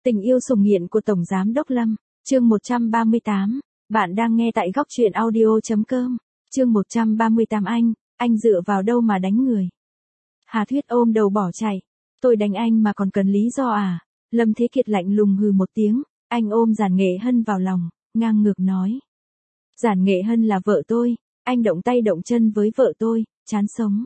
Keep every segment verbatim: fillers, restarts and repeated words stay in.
Tình yêu sủng nghiện của Tổng Giám Đốc Lâm, chương một trăm ba mươi tám. Bạn đang nghe tại góc truyện audio.com. Chương một trăm ba mươi tám. Anh, anh dựa vào đâu mà đánh người? Hà Thuyết ôm đầu bỏ chạy. Tôi đánh anh mà còn cần lý do à? Lâm Thế Kiệt lạnh lùng hừ một tiếng, anh ôm Giản Nghệ Hân vào lòng, ngang ngược nói. Giản Nghệ Hân là vợ tôi, anh động tay động chân với vợ tôi, chán sống.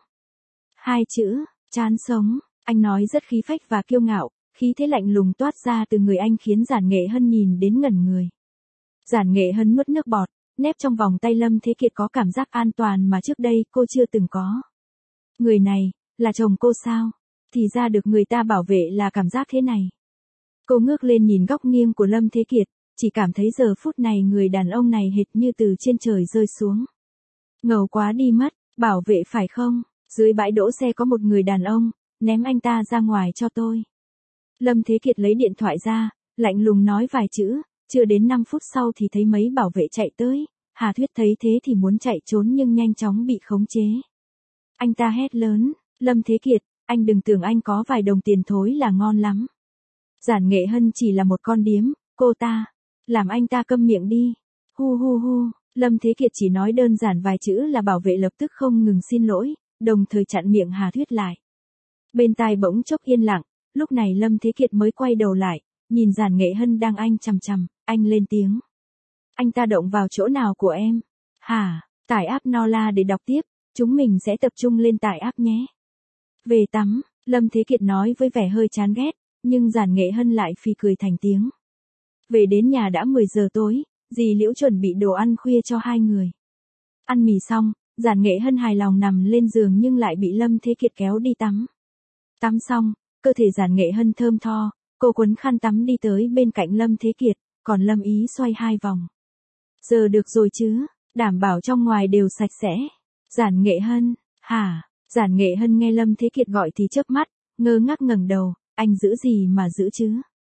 Hai chữ, chán sống, anh nói rất khí phách và kiêu ngạo. Khí thế lạnh lùng toát ra từ người anh khiến Giản Nghệ Hân nhìn đến ngẩn người. Giản Nghệ Hân nuốt nước bọt, nép trong vòng tay Lâm Thế Kiệt có cảm giác an toàn mà trước đây cô chưa từng có. Người này, là chồng cô sao? Thì ra được người ta bảo vệ là cảm giác thế này. Cô ngước lên nhìn góc nghiêng của Lâm Thế Kiệt, chỉ cảm thấy giờ phút này người đàn ông này hệt như từ trên trời rơi xuống. Ngầu quá đi mất, bảo vệ phải không? Dưới bãi đỗ xe có một người đàn ông, ném anh ta ra ngoài cho tôi. Lâm Thế Kiệt lấy điện thoại ra, lạnh lùng nói vài chữ, chưa đến năm phút sau thì thấy mấy bảo vệ chạy tới, Hà Thuyết thấy thế thì muốn chạy trốn nhưng nhanh chóng bị khống chế. Anh ta hét lớn, Lâm Thế Kiệt, anh đừng tưởng anh có vài đồng tiền thối là ngon lắm. Giản Nghệ Hân chỉ là một con điếm, cô ta, làm anh ta câm miệng đi. Hu hu hu, Lâm Thế Kiệt chỉ nói đơn giản vài chữ là bảo vệ lập tức không ngừng xin lỗi, đồng thời chặn miệng Hà Thuyết lại. Bên tai bỗng chốc yên lặng. Lúc này Lâm Thế Kiệt mới quay đầu lại, nhìn Giản Nghệ Hân đang anh chằm chằm, anh lên tiếng. Anh ta động vào chỗ nào của em? Hả, tải app Nola để đọc tiếp, chúng mình sẽ tập trung lên tải app nhé. Về tắm, Lâm Thế Kiệt nói với vẻ hơi chán ghét, nhưng Giản Nghệ Hân lại phì cười thành tiếng. Về đến nhà đã mười giờ tối, dì Liễu chuẩn bị đồ ăn khuya cho hai người. Ăn mì xong, Giản Nghệ Hân hài lòng nằm lên giường nhưng lại bị Lâm Thế Kiệt kéo đi tắm. Tắm xong, cơ thể Giản Nghệ Hân thơm tho, cô quấn khăn tắm đi tới bên cạnh Lâm Thế Kiệt, còn Lâm Ý xoay hai vòng. Giờ được rồi chứ, đảm bảo trong ngoài đều sạch sẽ. Giản Nghệ Hân, hả? Giản Nghệ Hân nghe Lâm Thế Kiệt gọi thì chớp mắt, ngơ ngác ngẩng đầu, anh giữ gì mà giữ chứ?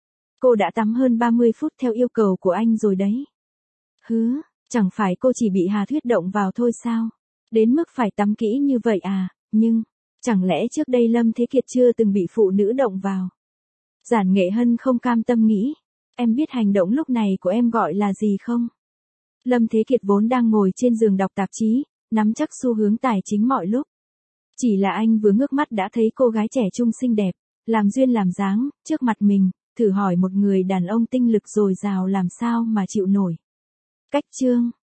Cô đã tắm hơn ba mươi phút theo yêu cầu của anh rồi đấy. Hứ, chẳng phải cô chỉ bị Hà Thuyết động vào thôi sao? Đến mức phải tắm kỹ như vậy à, nhưng... Chẳng lẽ trước đây Lâm Thế Kiệt chưa từng bị phụ nữ động vào? Giản Nghệ Hân không cam tâm nghĩ. Em biết hành động lúc này của em gọi là gì không? Lâm Thế Kiệt vốn đang ngồi trên giường đọc tạp chí, nắm chắc xu hướng tài chính mọi lúc. Chỉ là anh vừa ngước mắt đã thấy cô gái trẻ trung xinh đẹp, làm duyên làm dáng, trước mặt mình, thử hỏi một người đàn ông tinh lực dồi dào làm sao mà chịu nổi. Cách chương.